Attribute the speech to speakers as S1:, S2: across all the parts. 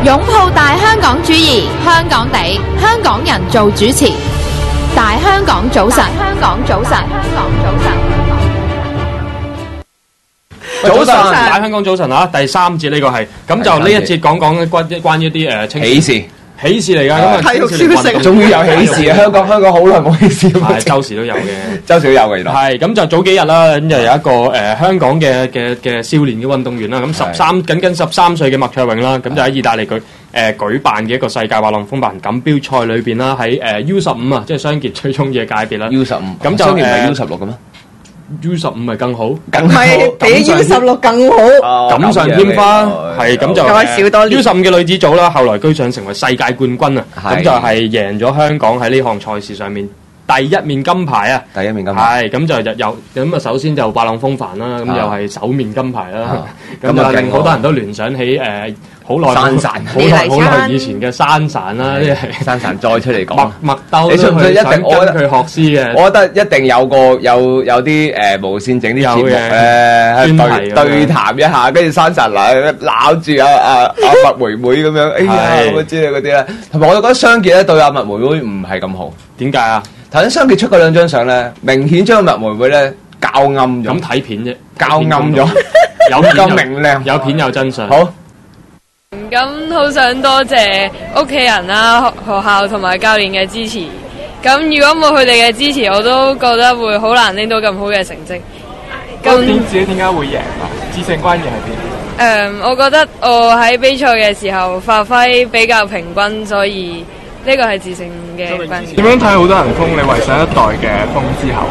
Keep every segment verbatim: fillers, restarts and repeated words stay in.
S1: 擁抱大香港主義，香港地，香港人做主持。大香港早晨，香港早晨，香港早晨。
S2: 早晨，大香港早晨啊！第三節呢個係，咁就呢一節講講關關於一啲誒喜事。喜事嚟㗎，咁啊體育消息，
S3: 終於有喜事啊！香港香港好耐冇喜事，
S2: 係周時都有嘅，
S3: 周時都有嘅原來。
S2: 係咁就早幾日啦，咁就有一個誒香港嘅嘅嘅少年嘅運動員啦，咁十三僅僅十三歲嘅麥卓穎啦，咁就喺意大利舉誒舉辦嘅一個世界滑浪風帆錦標賽裏邊啦，喺誒 U 十五啊，即係雙傑最中意嘅界別啦。
S3: U 十五
S2: 咁就
S3: 雙傑唔係 U 十六嘅咩
S2: ？U 十五咪更好，
S3: 梗
S4: 係比 U 十六更好。
S2: 錦上添花，係咁就
S4: 少多
S2: U 十五嘅女子組啦，後來居上成為世界冠軍啊！咁就係贏咗香港喺呢項賽事上面第一面金牌啊！
S3: 第一面金牌
S2: 係咁就有咁啊，首先就滑浪風帆啦，咁又係首面金牌啦，咁就令好多人都聯想起誒好耐
S3: 山神，
S2: 好耐好耐以前嘅山神啦，即係
S3: 山神再出嚟講
S2: 麥麥兜，
S3: 你信唔信一定
S2: 跟佢學師嘅？
S3: 我覺得一定有個有有啲誒無線整啲節目咧，對對談一下，跟住山神嚟攬住阿阿阿麥妹妹咁樣，哎呀嗰啲嗰啲咧，同埋我覺得雙傑咧對阿麥妹妹唔係咁好，
S2: 點解啊？
S3: 頭先雙傑出嗰兩張相咧，明顯將麥妹妹咧校暗咗，
S2: 咁睇片啫，
S3: 校暗咗，
S2: 有片
S3: 咁明亮，
S2: 有片有真相。
S3: 好。
S5: 咁好想多謝屋企人啦、學校同埋教練嘅支持。咁如果冇佢哋嘅支持，我都覺得會好難拎到咁好嘅成績。
S6: 咁點自己點解會贏啊？自信關鍵係邊？
S5: 誒，我覺得我喺比賽嘅時候發揮比較平均，所以呢個係自信嘅關鍵。
S6: 點樣睇好多人封你為上一代嘅封之後？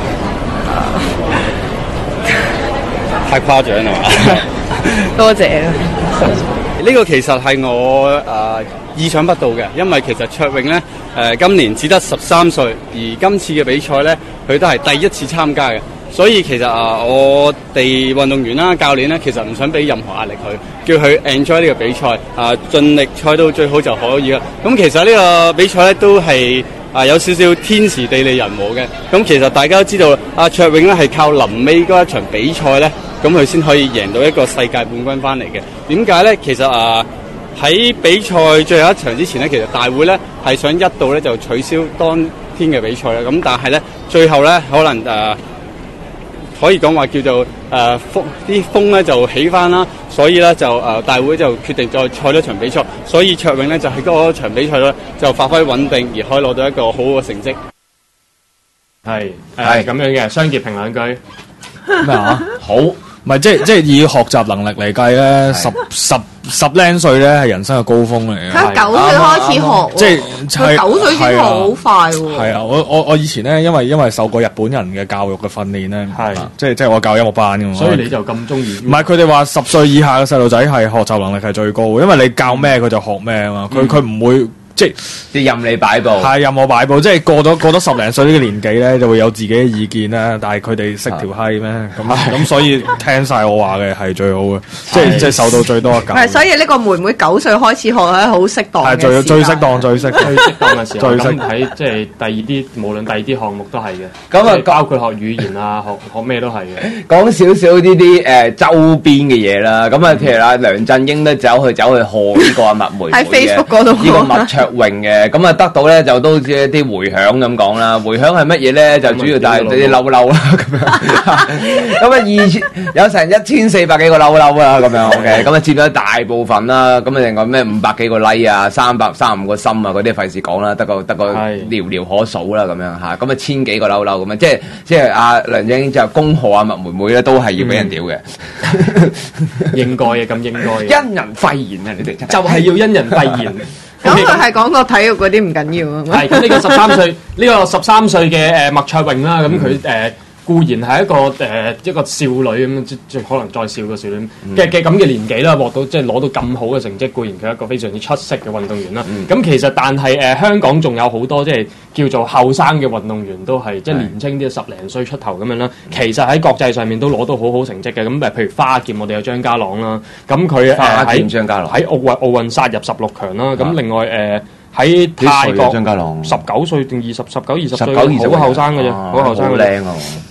S7: 太誇張啦嘛！
S5: 多謝啦。
S7: 呢個其實係我誒、呃、意想不到嘅，因為其實卓穎咧誒今年只得十三歲，而今次嘅比賽咧佢都係第一次參加嘅，所以其實啊、呃、我哋運動員啦、教練咧，其實唔想俾任何壓力佢，叫佢 enjoy 呢個比賽，啊、呃、盡力賽到最好就可以啦。咁其實呢個比賽咧都係啊、呃、有少少天時地利人和嘅。咁其實大家都知道，阿、啊、卓穎咧係靠臨尾嗰一場比賽咧。咁佢先可以贏到一個世界冠軍翻嚟嘅。點解咧？其實啊，喺比賽最後一場之前咧，其實大會咧係想一度咧就取消當天嘅比賽啦。咁但係咧，最後咧可能誒、呃、可以講話叫做誒、呃、風啲風咧就起翻啦，所以咧就誒、呃、大會就決定再賽多場比賽。所以卓穎咧就喺嗰場比賽咧就發揮穩定，而可以攞到一個好好嘅成績。
S2: 係係咁樣嘅，雙傑評兩句
S8: 咩啊？
S3: 好。
S8: 唔係即係即係以學習能力嚟計咧，十十十零歲咧係人生嘅高峰嚟嘅。
S4: 佢九歲開始學，
S8: 即係
S4: 佢九歲先學好快喎。
S8: 係啊，我我我以前咧，因為因為受過日本人嘅教育嘅訓練咧，係即係即係我教音樂班嘅嘛。
S2: 所以你就咁中意？
S8: 唔係佢哋話十歲以下嘅細路仔係學習能力係最高嘅，因為你教咩佢就學咩啊嘛。佢佢唔會。即
S3: 係任你擺布，
S8: 係任我擺布，即係過咗過咗十零歲呢個年紀咧，就會有自己嘅意見啦。但係佢哋識條閪咩？咁咁所以聽晒我話嘅係最好嘅，即係即係受到最多嘅教育。
S4: 係，所以呢個妹妹九歲開始學係好適當嘅時間。係
S8: 最最適當、最適
S2: 最適當嘅時候。咁喺即係第二啲，無論第二啲項目都係嘅。
S3: 咁啊，
S2: 包括學語言啊，學學咩都係嘅。
S3: 講少少呢啲誒周邊嘅嘢啦。咁啊，譬如啊，梁振英咧走去走去賀呢個阿麥妹妹
S4: 喺 Facebook 嗰度
S3: 呢個麥卓穎嘅，咁啊得到咧就都似一啲迴響咁講啦。迴響係乜嘢咧？就主要就係啲嬲嬲啦咁樣。咁啊二千有成一千四百幾個嬲嬲啦咁樣 ，OK。咁啊佔咗大部分啦。咁啊另外咩五百幾個 like 啊，三百三十五個心啊，嗰啲費事講啦，得個得個寥寥可數啦咁樣嚇。咁啊千幾個嬲嬲咁樣，即係即係阿梁振英就恭賀阿麥妹妹咧，都係要俾人屌嘅。
S2: 應該嘅，咁應該嘅。
S3: 因人廢言啊！你哋
S2: 就係要因人廢言。
S4: 咁佢係講個體育嗰啲唔緊要啊。
S2: 係咁，呢個十三歲，呢個十三歲嘅誒麥卓穎啦，咁佢誒固然係一個誒、呃、一個少女咁，即即可能再少個少女嘅嘅咁嘅年紀啦，獲到即係攞到咁好嘅成績，固然佢係一個非常之出色嘅運動員啦。咁、嗯、其實但係誒、呃、香港仲有好多即係叫做後生嘅運動員都係即係年青啲十零歲出頭咁樣啦。其實喺國際上面都攞到好好成績嘅。咁誒譬如花劍，我哋有張家朗啦，咁佢誒喺喺奧運奧運殺入十六強啦。咁另外誒。呃喺泰國，十九歲定二十十九二十歲，好後生嘅啫，好後生嘅。好靚啊！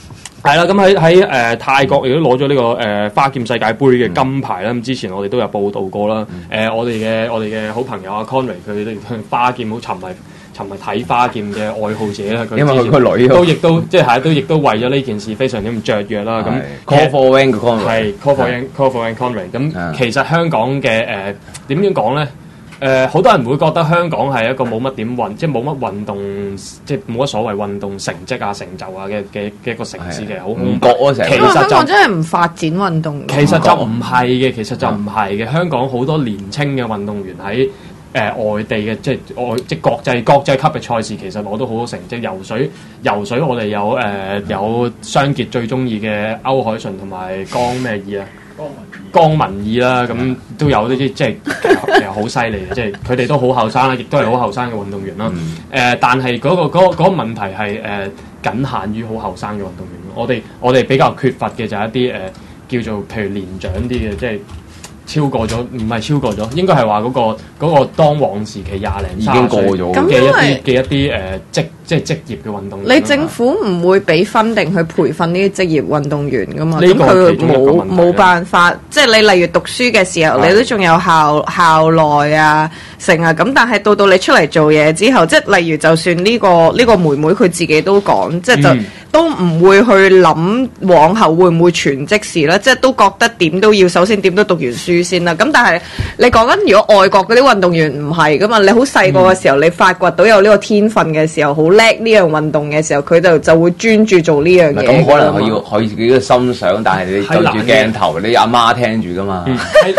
S2: 係啦，咁喺喺誒泰國亦都攞咗呢個誒、呃、花劍世界盃嘅金牌啦。咁、嗯、之前我哋都有報道過啦。誒、嗯呃，我哋嘅我哋嘅好朋友阿 Conway 佢哋花劍好沉迷。尋日睇花劍嘅愛好者啦，佢
S3: 因為佢個女
S2: 都亦都即係都亦都為咗呢件事非常之咁雀躍啦。咁
S3: call for Wang Conway
S2: 係 call for Wang call for Wang Conway。咁其實香港嘅誒點樣講咧？誒、呃、好多人會覺得香港係一個冇乜點運，即係冇乜運動，即係冇乜所謂運動成績啊、成就啊嘅嘅嘅一個城市嘅，好唔覺
S4: 啊成日。其實香港真係唔發展運動。
S2: 其實就唔係嘅，其實就唔係嘅。香港好多年青嘅運動員喺誒、呃、外地嘅即係外即係國際國際級嘅賽事，其實攞到好多成績。游水游水我哋有誒、呃、有雙傑最中意嘅歐海純同埋江咩義啊？江文義啦，咁都有呢啲即係其實好犀利嘅，即係佢哋都好後生啦，亦都係好後生嘅運動員啦。誒、嗯呃，但係嗰、嗰個嗰、嗰個嗰個問題係誒、呃、僅限於好後生嘅運動員。我哋我哋比較缺乏嘅就係一啲誒、呃、叫做譬如年長啲嘅，即係。超過咗，唔係超過咗，應該係話嗰個嗰個當旺時期廿零已經過咗嘅一啲嘅一啲誒職即係職業嘅運動員。
S4: 你政府唔會俾分定去培訓呢啲職業運動員噶嘛？咁佢冇冇辦法，即係你例如讀書嘅時候，你都仲有校校內啊成啊咁，但係到到你出嚟做嘢之後，即係例如就算呢個呢個妹妹佢自己都講，即係就。嗯都唔會去諗往後會唔會全職時啦，即係都覺得點都要首先點都讀完書先啦。咁但係你講緊如果外國嗰啲運動員唔係噶嘛，你好細個嘅時候、嗯、你發掘到有呢個天分嘅時候，好叻呢樣運動嘅時候，佢就就會專注做呢樣嘢。
S3: 咁可能佢要佢自己嘅心想，但係你對住鏡頭，你阿媽聽住噶嘛。係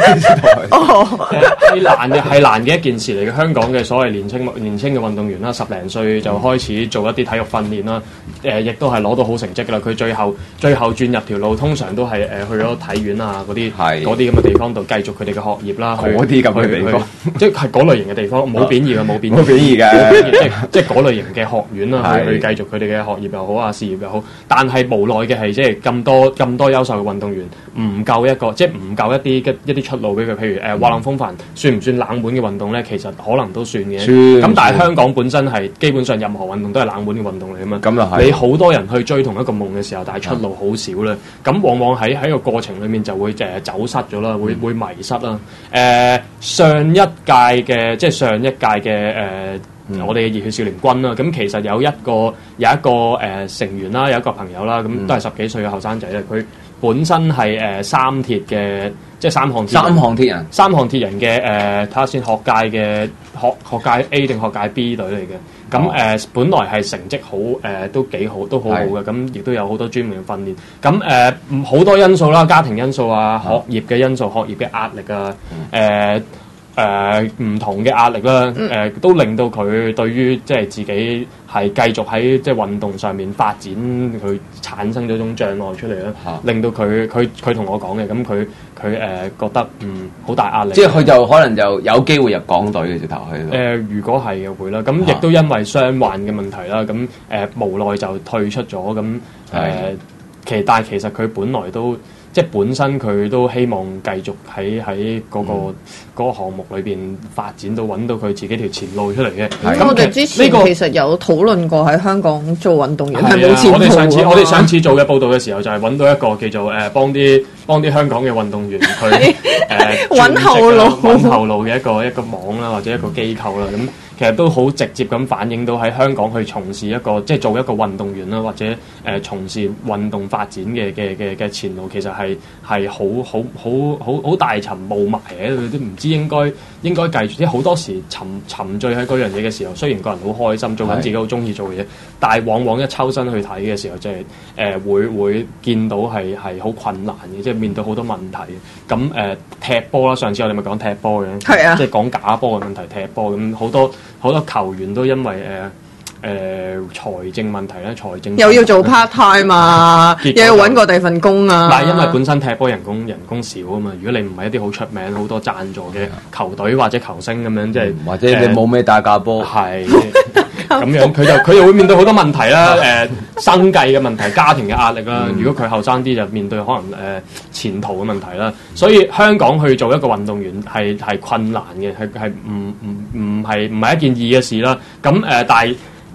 S2: 難嘅係難嘅一件事嚟嘅。香港嘅所謂年青年青嘅運動員啦，十零歲就開始做一啲體育訓練啦。誒、呃，亦都係攞到好成績㗎啦。佢最後最後轉入條路，通常都係誒、呃、去咗體院啊嗰啲嗰啲咁嘅地方度繼續佢哋嘅學業啦。
S3: 嗰啲咁嘅地方，
S2: 即係嗰類型嘅地方，冇貶義嘅，冇貶義。
S3: 冇貶義嘅，
S2: 即係即係嗰類型嘅學院啦，去去繼續佢哋嘅學業又好啊，事業又好。但係無奈嘅係，即係咁多咁多優秀嘅運動員，唔夠一個，即係唔夠一啲一啲出路俾佢。譬如誒滑浪風帆，算唔算冷門嘅運動咧？其實可能都算嘅。咁但係香港本身係基本上任何運動都係冷門嘅運動嚟啊嘛。
S3: 咁又係。
S2: 你好多人去追同一個夢嘅時候，但係出路好少啦。咁往往喺喺個過程裡面就會誒走失咗啦，會會迷失啦。誒、呃、上一屆嘅即係上一屆嘅誒、呃嗯、我哋嘅熱血少年軍啦。咁其實有一個有一個誒、呃、成員啦，有一個朋友啦，咁都係十幾歲嘅後生仔咧。佢本身係誒、呃、三鐵嘅，即係三項鐵
S3: 三項鐵人，
S2: 三項鐵人嘅誒睇下先，學界嘅學學界 A 定學界 B 隊嚟嘅。咁誒、哦呃，本來係成績好誒、呃，都幾好，都好好嘅。咁亦都有好多專門嘅訓練。咁誒，好、呃、多因素啦，家庭因素啊，學業嘅因素，學業嘅壓力啊，誒誒唔同嘅壓力啦，誒、呃、都令到佢對於即係自己係繼續喺即係運動上面發展，佢產生咗一種障礙出嚟啦、啊，令到佢佢佢同我講嘅，咁佢佢誒覺得嗯好大壓力。
S3: 即係佢就可能就有機會入港隊嘅直頭去。誒、
S2: 呃，如果係嘅會啦，咁亦都因為傷患嘅問題啦，咁誒、呃、無奈就退出咗，咁誒、呃、其但係其實佢本來都。即係本身佢都希望繼續喺喺嗰個嗰、嗯嗰個項目裏邊發展到揾到佢自己條前路出嚟嘅。
S4: 咁我哋之前呢個其實有討論過喺香港做運動員係冇前途。
S2: 我哋上次我哋上次做嘅報導嘅時候就係揾到一個叫做誒、呃、幫啲幫啲香港嘅運動員去誒
S4: 揾後路
S2: 揾後路嘅一個一個網啦，或者一個機構啦咁。其實都好直接咁反映到喺香港去從事一個即係做一個運動員啦，或者誒、呃、從事運動發展嘅嘅嘅嘅前路，其實係係好好好好好大沉霧霾嘅，佢都唔知應該應該繼續。即係好多時沉沉醉喺嗰樣嘢嘅時候，雖然個人好開心，做緊自己好中意做嘅嘢，但係往往一抽身去睇嘅時候，即係誒會會見到係係好困難嘅，即係面對好多問題。咁誒、呃、踢波啦，上次我哋咪講踢波嘅，
S4: 係啊，
S2: 即係講假波嘅問題，踢波咁好多。好多球員都因為誒誒財政問題咧，財政
S4: 又要做 part time 啊，又要揾個第二份工啊。
S2: 但係因為本身踢波人工人工少啊嘛，如果你唔係一啲好出名、好多贊助嘅球隊或者球星咁樣，即係
S3: 或者你冇咩打假波，
S2: 係咁樣，佢就佢就會面對好多問題啦。誒、呃，生計嘅問題、家庭嘅壓力啦。嗯、如果佢後生啲，就面對可能誒、呃、前途嘅問題啦。所以香港去做一個運動員係係困難嘅，係係唔唔唔係唔係一件易嘅事啦。咁誒、呃，但係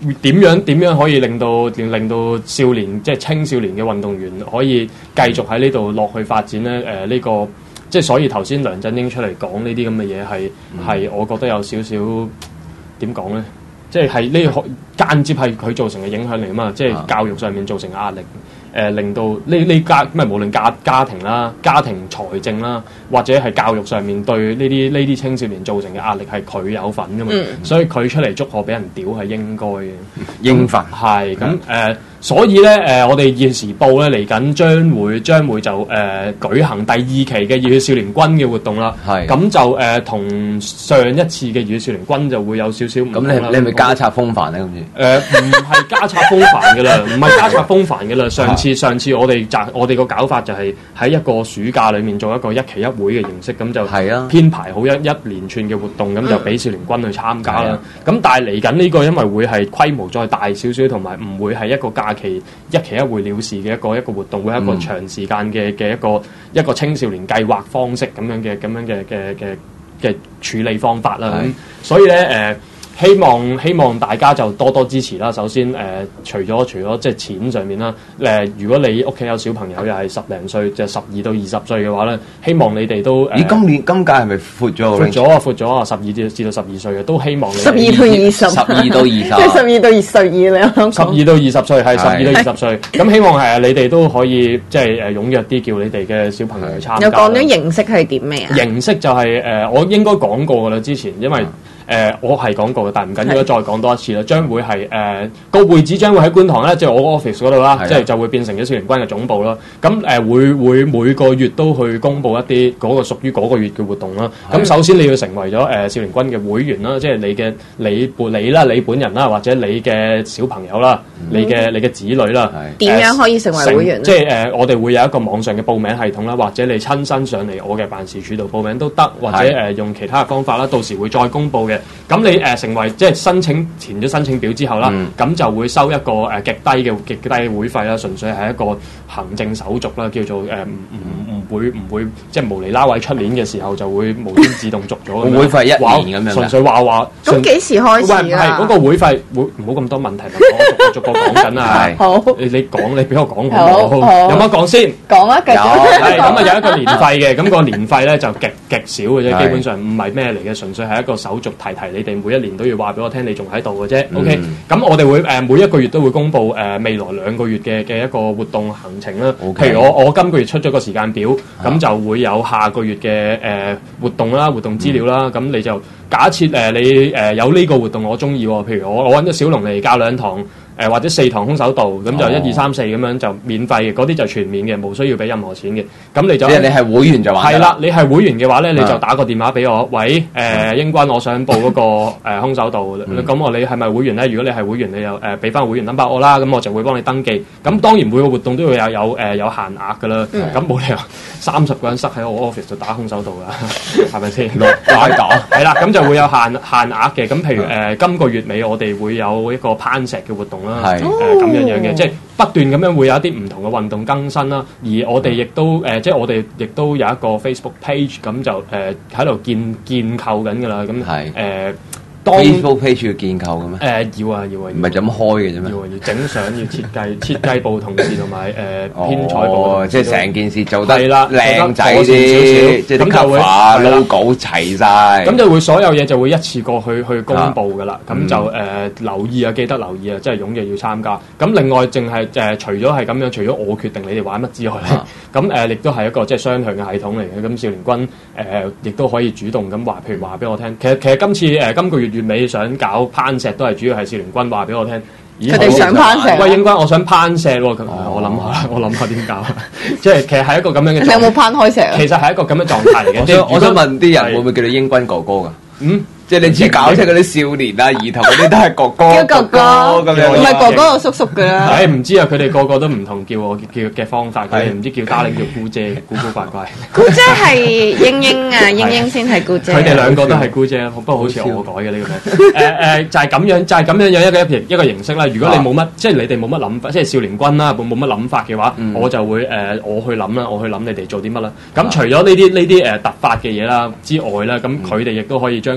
S2: 點樣點樣可以令到令令到少年即係青少年嘅運動員可以繼續喺呢度落去發展咧？誒、呃、呢、呢個即係所以頭先梁振英出嚟講呢啲咁嘅嘢係係我覺得有少少點講咧，即係係呢個間接係佢造成嘅影響嚟啊嘛，即係教育上面造成嘅壓力。誒、呃、令到呢呢家咩無論家家庭啦、家庭財政啦，或者係教育上面對呢啲呢啲青少年造成嘅壓力係佢有份㗎嘛，嗯、所以佢出嚟祝賀俾人屌係應該嘅，
S3: 應份
S2: 係咁誒。所以咧，誒、呃，我哋現時報咧嚟緊將會將會就誒、呃、舉行第二期嘅熱血少年軍嘅活動啦。係咁就誒同、呃、上一次嘅熱血少年軍就會有少少唔同啦。咁你你係咪加插風帆咧？今次誒唔係加插風帆嘅啦，唔係加插風帆嘅啦。上次上次我哋就我哋個搞法就係喺一個暑假裡面做一個一期一會嘅形式，咁就編排好一一連串嘅活動，咁、嗯、就俾少年軍去參加啦。咁但係嚟緊呢個因為會係規模再大少少，同埋唔會係一個假期一期一會了事嘅一個一個活動，會係一個長時間嘅嘅一個一個青少年計劃方式咁樣嘅咁樣嘅嘅嘅嘅處理方法啦。咁所以咧誒。呃希望希望大家就多多支持啦。首先誒、呃，除咗除咗即係錢上面啦，誒、呃，如果你屋企有小朋友又係十零歲，就十二到二十歲嘅話咧，希望你哋都
S3: 咦？今年今屆係咪闊咗？
S2: 闊咗啊！闊咗啊！十二至至到十二歲嘅都希望你
S4: 十二到二十，
S3: 十二到二十，
S4: 即係十二到二十二你
S2: 十二到二十歲係十二到二十歲，咁希望係你哋都可以即係誒踴躍啲，叫你哋嘅小朋友去參加。
S4: 有講咗形式係點咩啊？
S2: 形式就係、是、誒、呃，我應該講過㗎啦，之前因為。誒、呃，我係講過嘅，但係唔緊要，再講多一次啦。將會係誒個會址將會喺觀塘咧，即係我 office 嗰度啦，即係就會變成咗少年軍嘅總部啦。咁誒、呃、會會每個月都去公佈一啲嗰個屬於嗰個月嘅活動啦。咁首先你要成為咗誒、呃、少年軍嘅會員啦，即係你嘅你本你啦，你本人啦，或者你嘅小朋友啦，嗯、你嘅你嘅子女啦。
S4: 點樣可以成為會員呢？
S2: 即係誒、呃，我哋會有一個網上嘅報名系統啦，或者你親身上嚟我嘅辦事處度報名都得，或者誒、呃、用其他嘅方法啦，到時會再公佈嘅。咁你誒、呃、成為即係申請填咗申請表之後啦，咁、嗯、就會收一個誒、呃、極低嘅極低嘅會費啦，純粹係一個行政手續啦，叫做誒唔唔唔會唔會即係無厘啦位出年嘅時候就會無端自動續咗。會費一年咁樣，純粹話話。咁幾
S4: 時開始啊？
S2: 係嗰、那個會費會唔好咁多問題，我逐個逐個講緊啊。好，你你講你俾我講好唔好？有乜講先？
S4: 講啊，繼續。
S2: 係咁啊，有一個年費嘅，咁、那個年費咧就極極少嘅啫，基本上唔係咩嚟嘅，純粹係一個手續提提你哋每一年都要話俾我聽，你仲喺度嘅啫。嗯、OK，咁我哋會誒、呃、每一個月都會公布誒、呃、未來兩個月嘅嘅一個活動行程啦。Okay. 譬如我我今個月出咗個時間表，咁、啊、就會有下個月嘅誒、呃、活動啦、活動資料啦。咁、嗯、你就假設誒、呃、你誒、呃、有呢個活動我中意喎，譬如我我揾咗小龍嚟教兩堂。誒、呃、或者四堂空手道，咁就一二三四咁樣就免費嘅，嗰啲就全免嘅，冇需要俾任何錢嘅。咁你就即係你係會員就玩。係啦，你係會員嘅話咧，你就打個電話俾我，喂，誒、呃、英軍，我想報嗰、那個誒、呃、空手道，咁、嗯、我你係咪會員咧？如果你係會員，你又誒俾翻會員 number 我啦，咁我就會幫你登記。咁當然每個活動都要有有誒、呃、有限額㗎啦，咁、嗯、冇理由三十個人塞喺我 office 度打空手道㗎，係咪先？打打係啦，咁就會有限限額嘅。咁譬如誒、呃、今個月尾我哋會有一個攀石嘅活動。係誒咁樣樣嘅，即係不斷咁樣會有一啲唔同嘅運動更新啦。而我哋亦都誒、呃，即係我哋亦都有一個 Facebook page，咁就誒喺度建建構緊㗎啦。咁係誒。Facebook page 要建構嘅咩？誒、呃、要啊要啊，唔係就咁開嘅啫咩？要啊要整相，要設計設計部同事同埋誒編採部、哦，即係成件事做得靚仔啲，即係啲 cover logo 齊晒。咁就會所有嘢就會一次過去去公佈㗎啦。咁、啊、就誒、呃、留意啊，記得留意啊，即係踴躍要參加。咁另外淨係誒除咗係咁樣，除咗我決定你哋玩乜之外咧，咁誒亦都係一個即係雙向嘅系統嚟嘅。咁少年軍誒亦都可以主動咁話，譬如話俾我聽。其實其實今次誒、呃、今個月月尾想搞攀石都係主要係少年軍話俾我聽，佢哋想攀石。喂，英軍，我想攀石喎、哦。我諗下，我諗下點搞。即係其實係一個咁樣嘅。你有冇攀開石啊？其實係一個咁嘅狀態嚟嘅。我想我想問啲人會唔會叫你英軍哥哥㗎？嗯。即係你知搞出嗰啲少年啊、兒童嗰啲都係哥哥，叫哥哥咁樣，唔係哥哥就叔叔㗎啦。誒唔知啊，佢哋個個都唔同叫我叫嘅方法，佢哋唔知叫嘉玲叫姑姐，古古怪怪。姑姐係英英啊，英英先係姑姐。佢哋兩個都係姑姐，不過好似我改嘅呢個名。誒誒就係咁樣，就係咁樣樣一個一一個形式啦。如果你冇乜，即係你哋冇乜諗法，即係少年軍啦，冇冇乜諗法嘅話，我就會誒我去諗啦，我去諗你哋做啲乜啦。咁除咗呢啲呢啲誒突發嘅嘢啦之外啦，咁佢哋亦都可以將佢哋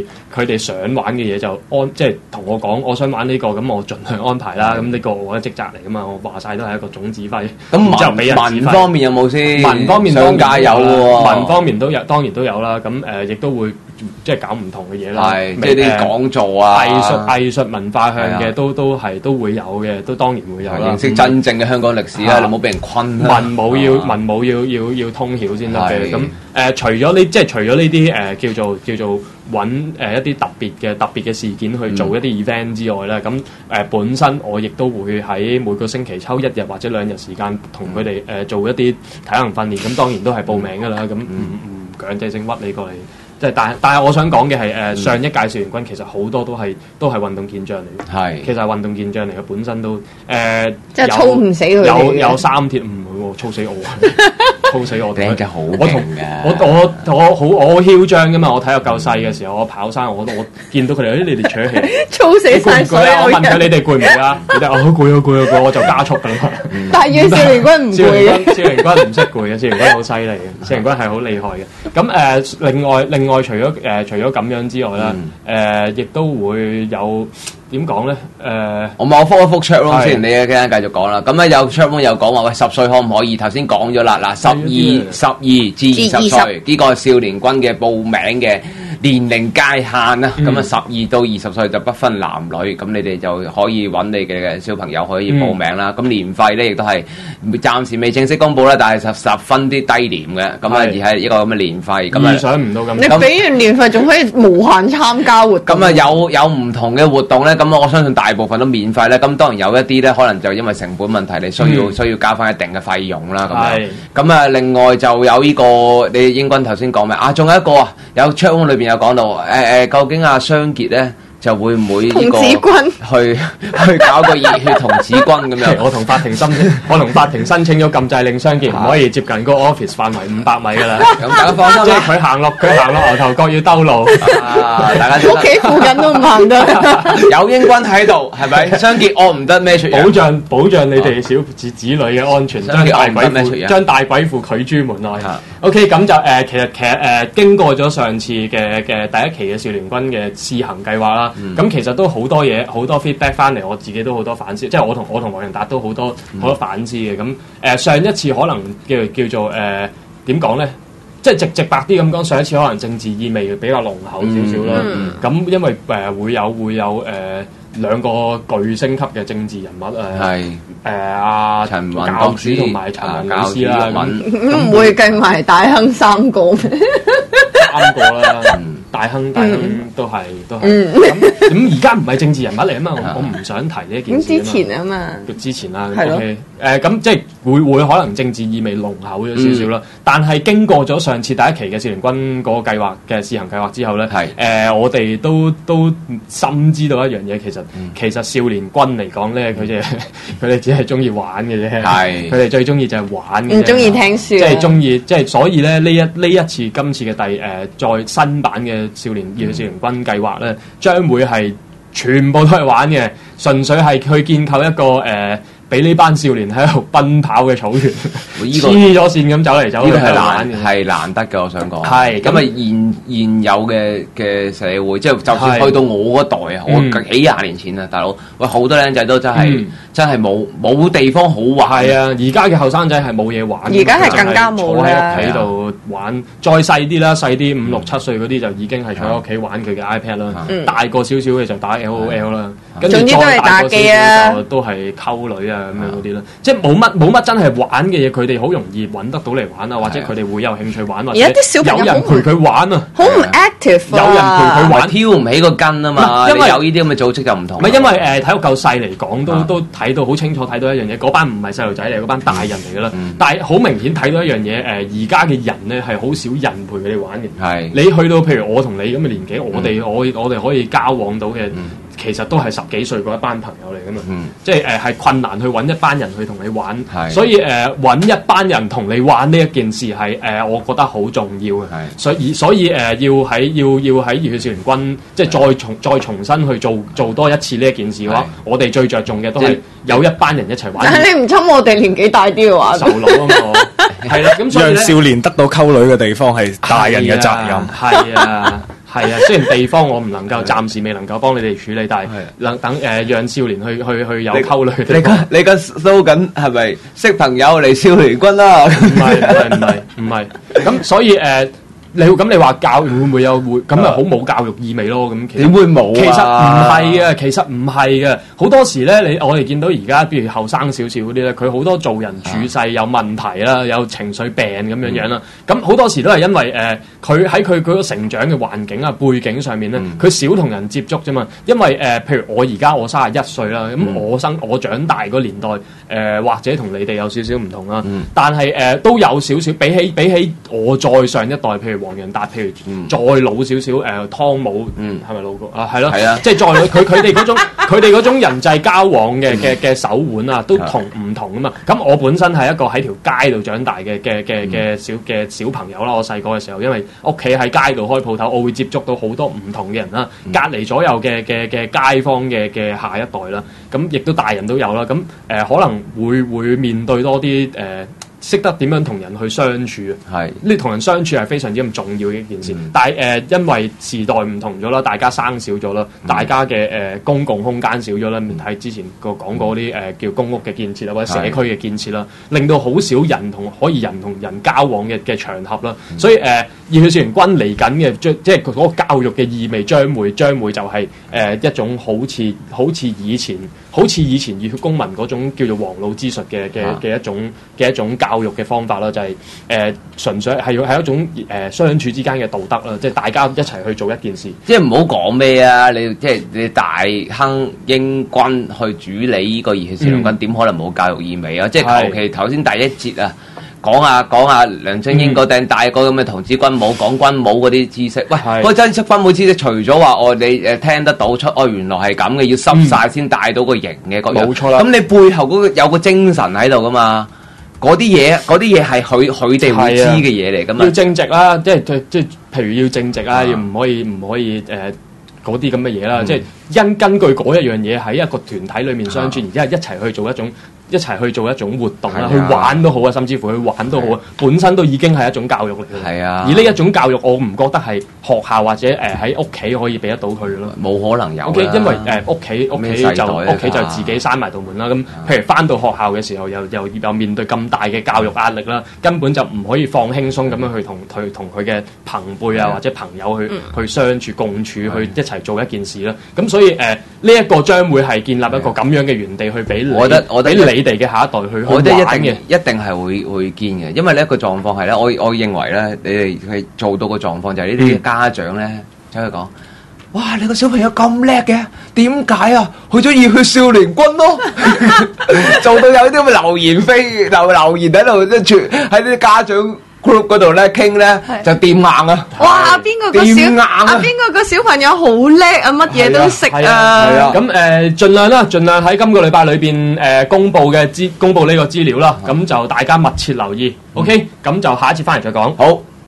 S2: 佢哋想玩嘅嘢就安，即係同我講，我想玩呢個，咁我盡量安排啦。咁呢個我嘅職責嚟噶嘛，我話晒都係一個總指揮。
S3: 咁
S2: 之後俾人
S3: 文方面有冇先？
S2: 文方面
S3: 商界有喎，
S2: 文方面都有，當然都有啦。咁誒亦都會即係搞唔同嘅嘢啦，
S3: 即係啲講座啊，
S2: 藝術藝術文化向嘅都都係都會有嘅，都當然會有啦。
S3: 認識真正嘅香港歷史啊，你冇俾人困。
S2: 文武要文武要要要通曉先得嘅。咁誒除咗呢，即係除咗呢啲誒叫做叫做揾誒一啲特別嘅特別嘅事件去做一啲 event 之外咧，咁誒本身我亦都會喺每個星期抽一日或者兩日時間同佢哋誒做一啲體能訓練。咁當然都係報名㗎啦。咁唔唔強制性屈你過嚟。即係，但係但係，我想講嘅係誒上一屆少年軍其實好多都係都係運動健將嚟嘅。係，其實係運動健將嚟嘅，本身都誒。即係操唔死佢。有有三鐵唔會喎，操死我，操死我。頂嘅好勁嘅。我我我我好我好囂張㗎嘛！我睇我夠細嘅時候，我跑山，我我見到佢哋，誒你哋扯氣，操死曬所有人。我問佢你哋攰唔攰啊？佢哋話好攰啊攰啊攰，我就加速㗎啦。但係少年軍唔攰嘅。少年軍唔識攰嘅，少年軍好犀利嘅，少年軍係好厲害嘅。咁誒，另外另。另外除咗誒、呃、除咗咁樣之外啦，誒、嗯、亦、呃、都會有點講咧？誒、呃，
S3: 我問我覆一覆 chat room 先，你一陣間繼續講啦。咁咧有 chat room 有講話，喂十歲可唔可以？頭先講咗啦，嗱十二十二至二十歲呢個少年軍嘅報名嘅年齡界限啊，咁啊十二到二十歲就不分男女，咁你哋就可以揾你嘅小朋友可以報名啦。咁、嗯、年費咧亦都係暫時未正式公佈啦，但係十十分啲低廉嘅，咁啊而係一個咁嘅年費。咁
S2: 意想唔到咁，
S4: 你俾完年費仲可以無限參加活動。
S3: 咁啊有有唔同嘅活動咧，咁我相信大部分都免費咧。咁當然有一啲咧，可能就因為成本問題，你需要、嗯、需要交翻一定嘅費用啦。咁樣咁啊，另外就有呢、這個你英軍頭先講咩啊？仲有一個啊，有 chat room 裏邊有講到誒誒、呃，究竟阿雙傑咧？就會唔會呢個去去搞個熱血童子軍咁樣？
S2: 我同法庭申我同法庭申請咗禁制令，雙傑唔可以接近個 office 範圍五百米㗎啦。
S3: 咁大家放心，
S2: 即係佢行落佢行落牛頭角要兜路，
S3: 啊、大家
S4: 屋企附近都唔行得。
S3: 有英軍喺度，係咪？雙傑我唔得咩出？
S2: 保障保障你哋小子子女嘅安全，將大鬼父將大鬼父拒諸門外。OK， 咁就誒、呃，其實其實誒、呃，經過咗上次嘅嘅第一期嘅少年軍嘅試行計劃啦，咁、嗯、其實都好多嘢，好多 feedback 翻嚟，我自己都好多反思，即係我同我同黃仁達都好多好、嗯、多反思嘅。咁誒、呃，上一次可能叫叫做誒點講咧，即係直直白啲咁講，上一次可能政治意味比較濃厚少少啦。咁、嗯嗯、因為誒、呃、會有會有誒。呃兩個巨星級嘅政治人物誒，誒阿陳雲教主同埋陳雲老師啦，
S4: 咁唔會計埋大亨三個咩？
S2: 三個啦，大亨大亨都係都係。咁咁而家唔係政治人物嚟啊嘛，我我唔想提呢一件事。
S4: 咁之前啊嘛，
S2: 之前啦，OK，誒咁即係會會可能政治意味濃厚咗少少啦。但係經過咗上次第一期嘅少年軍嗰個計劃嘅試行計劃之後咧，誒我哋都都深知道一樣嘢，其實。嗯、其實少年軍嚟講咧，佢哋佢哋只係中意玩嘅啫，佢哋最中意就係玩嘅，唔中意聽書，即係中意，即係所以咧呢一呢一次今次嘅第誒、呃、再新版嘅少年熱血少年軍計劃咧，將會係全部都係玩嘅，純粹係去建構一個誒。呃俾呢班少年喺度奔跑嘅草原，黐咗線咁走嚟走去，
S3: 呢個係難係難得嘅。我想講係咁啊，現現有嘅嘅社會，即係就算去到我嗰代啊，我幾廿年前啊，大佬喂，好多僆仔都真係、嗯、真係冇冇地方好玩。係啊，而家嘅後生仔係冇嘢玩，而家係更加冇啦。坐喺屋企度玩，再細啲啦，細啲五六七歲嗰啲就已經係坐喺屋企玩佢嘅 iPad 啦。嗯、大個少少嘅就打 L O L 啦，跟住再大個少少就都係溝女啊。咁樣嗰啲啦，即係冇乜冇乜真係玩嘅嘢，佢哋好容易揾得到嚟玩啊，或者佢哋會有興趣玩，或者有人陪佢玩啊，好唔 active，有人陪佢玩，挑唔起個筋啊嘛，因為有呢啲咁嘅組織就唔同。唔係因為誒睇到夠細嚟講，都都睇到好清楚，睇到一樣嘢，嗰班唔係細路仔嚟，嗰班大人嚟噶啦。但係好明顯睇到一樣嘢，誒而家嘅人咧係好少人陪佢哋玩嘅。係你去到譬如我同你咁嘅年紀，我哋我我哋可以交往到嘅。其實都係十幾歲嗰一班朋友嚟噶嘛，嗯、即係誒係困難去揾一班人去同你玩，所以誒揾、呃、一班人同你玩呢一件事係誒、呃、我覺得好重要嘅，所以所以誒、呃、要喺要要喺熱血少年軍即係再重再重新去做做多一次呢一件事嘅話，我哋最着重嘅都係有一班人一齊玩。但係你唔侵我哋年紀大啲嘅話，受老啊嘛，係啦，咁所以讓少年得到溝女嘅地方係大人嘅責任，係啊。
S2: 係啊，雖然地方我唔能夠暫時未能夠幫你哋處理，但係能等誒讓少年去去去有溝女嘅地方。
S3: 你個 slogan 係咪識朋友嚟少年軍啦？
S2: 唔係唔係唔係，咁所以誒。你咁你話教育會唔會有會咁啊好冇教育意味咯？咁
S3: 點會冇啊？
S2: 其實唔係嘅，其實唔係嘅。好多時咧，你我哋見到而家，譬如後生少少嗰啲咧，佢好多做人處世有問題啦，有情緒病咁樣樣啦。咁好多時都係因為誒，佢喺佢佢個成長嘅環境啊、背景上面咧，佢少同人接觸啫嘛。因為誒，譬如我而家我三十一歲啦，咁我生我長大個年代誒，或者同你哋有少少唔同啦。但係誒都有少少比起比起我再上一代，譬如黃仁達，譬如再老少少誒湯姆，係咪老過啊？係咯，係啊，即係再佢佢哋嗰種佢哋嗰種人際交往嘅嘅嘅手腕啊，都同唔同啊嘛。咁我本身係一個喺條街度長大嘅嘅嘅嘅小嘅小朋友啦。我細個嘅時候，因為屋企喺街度開鋪頭，我會接觸到好多唔同嘅人啦。隔離左右嘅嘅嘅街坊嘅嘅下一代啦，咁亦都大人都有啦。咁誒可能會會面對多啲誒。識得點樣同人去相處啊？係呢同人相處係非常之咁重要嘅一件事。嗯、但係誒、呃，因為時代唔同咗啦，大家生少咗啦，嗯、大家嘅誒、呃、公共空間少咗啦。唔睇之前個講過啲誒、呃、叫公屋嘅建設啊，或者社區嘅建設啦，令到好少人同可以人同人交往嘅嘅場合啦。嗯、所以誒，熱血少年軍嚟緊嘅，即即係嗰個教育嘅意味將會將會就係、是、誒、呃、一種好似好似以前好似以前熱血公民嗰種叫做黃老之術嘅嘅嘅一種嘅一種教育嘅方法啦，就係、是、誒、呃、純粹係係一種誒、呃、相處之間嘅道德啦，即係大家一齊去做一件事。
S3: 即係唔好講咩啊！你即係你大亨英軍去主理呢個熱血少年軍，點、嗯、可能冇教育意味啊？即係求其頭先第一節啊，講下講下梁振英嗰頂戴個咁嘅童子軍帽，講軍帽嗰啲知識。喂，嗰真識軍帽知識，除咗話我你誒聽得到出，哦原來係咁嘅，要濕晒先戴到個型嘅嗰樣。冇錯啦。咁你背後嗰個有個精神喺度噶嘛？嗰啲嘢，嗰啲嘢係佢佢哋會知嘅嘢嚟噶嘛？要
S2: 正直啦，即係即係，譬如要正直啦，要唔可以唔可以誒嗰啲咁嘅嘢啦，即係因根據嗰一樣嘢喺一個團體裏面相處，然之後一齊去做一種。一齊去做一種活動啦，啊、去玩都好啊，甚至乎去玩都好啊，本身都已經係一種教育嚟嘅。係啊，而呢一種教育，我唔覺得係學校或者誒喺屋企可以俾得到佢咯。
S3: 冇可能有。O、okay,
S2: K， 因為誒屋企屋企就屋企就自己閂埋道門啦。咁、啊、譬如翻到學校嘅時候，又又又面對咁大嘅教育壓力啦，根本就唔可以放輕鬆咁樣去同佢同佢嘅朋輩啊或者朋友去、嗯、去相處共處，去一齊做一件事啦。咁所以誒呢一個將會係建立一個咁樣嘅園地去俾你，我覺得我俾你哋嘅下一代去。
S3: 我覺得一定嘅，一定係會會堅嘅，因為呢個狀況係咧，我我認為咧，你哋係做到個狀況就係呢啲家長咧，走去講，哇！你個小朋友咁叻嘅，點解啊？去咗熱血少年軍咯，做到有啲咁嘅留言飛留留言喺度，即係喺啲家長 group 嗰度咧傾咧就掂硬啊！
S4: 哇！邊個個小啊？邊個個小朋友好叻啊？乜嘢都識啊！
S2: 係啊！咁誒，盡量啦，盡量喺今個禮拜裏邊誒公佈嘅資公佈呢個資料啦。咁就大家密切留意。OK，咁就下一次翻嚟再講。好。